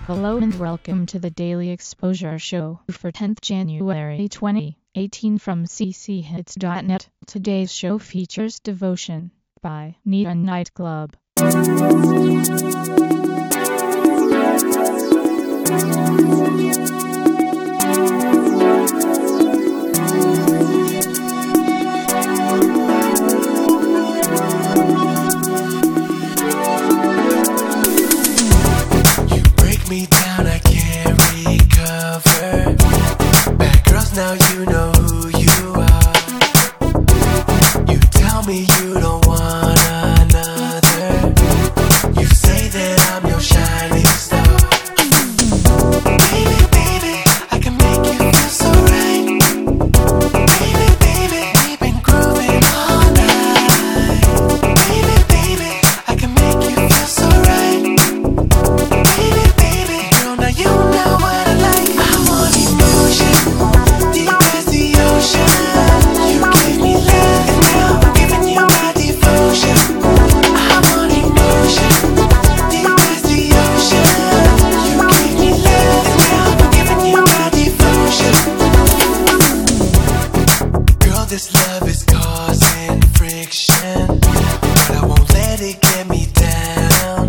Hello and welcome to the Daily Exposure Show for 10th January 2018 from cchits.net. Today's show features Devotion by Neon Nightclub. Me down, I can't recover. Bad girls, now you know who you are. You tell me you don't want another. You say that I'm your shining star. Baby, baby, I can make you feel so right. Baby, baby, we've been grooving all night. Baby, baby, I can make you feel so right. You know what I like. I want emotion, deep as the ocean. You gave me love, and now I'm giving you my devotion. I want emotion, deep as the ocean. You gave me love, and now I'm giving you my devotion. Girl, this love is causing friction, but I won't let it get me down.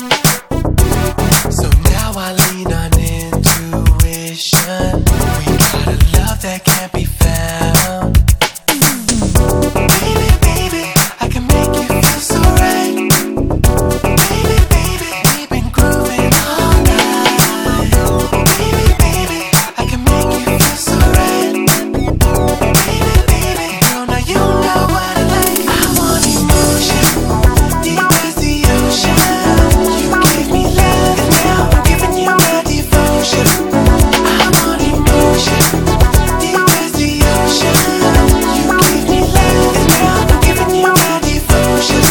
So now I lean on intuition. We got a love that can't be found. Baby, baby, I can make you feel so right. Baby, baby, we've been grooving all night. Baby, baby, I can make you feel so right. Baby, baby, girl, now you know what I like. I want emotion, deep as the ocean. You gave me love, and now I'm giving you my devotion. I want emotion, deep as the ocean. You gave me love, and now I'm giving you my devotion.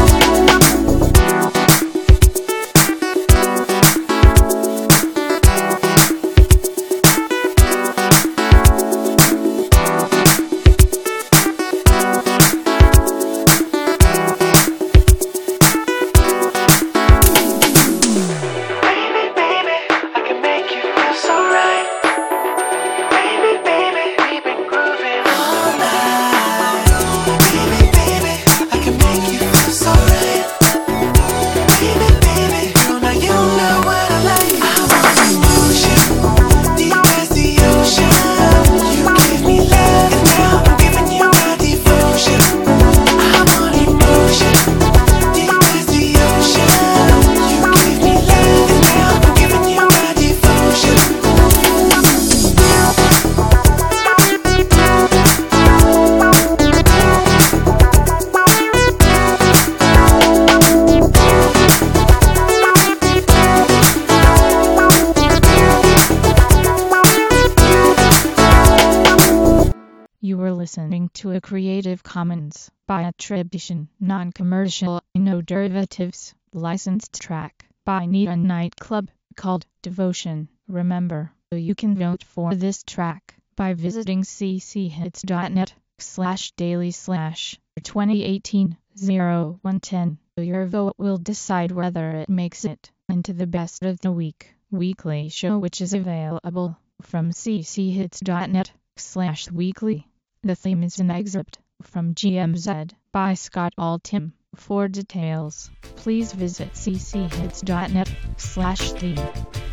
Baby, baby, I can make you feel so right. Baby, baby, we've been grooving all night. Baby, baby, I can make you feel so right. Baby, baby, girl, now you know what I like. I want emotion, deep as the ocean. You gave me love, and now I'm giving you my devotion. I want emotion, deep as the ocean. You gave me love, and now I'm giving you my devotion. You were listening to a Creative Commons by attribution, non-commercial, no derivatives, licensed track by Neon Nightclub called Devotion. Remember, you can vote for this track by visiting cchits.net/daily/2018-0110. Your vote will decide whether it makes it into the best of the week weekly show, which is available from cchits.net/weekly. The theme is an excerpt from GMZ by Scott Altham. For details, please visit cchits.net/theme.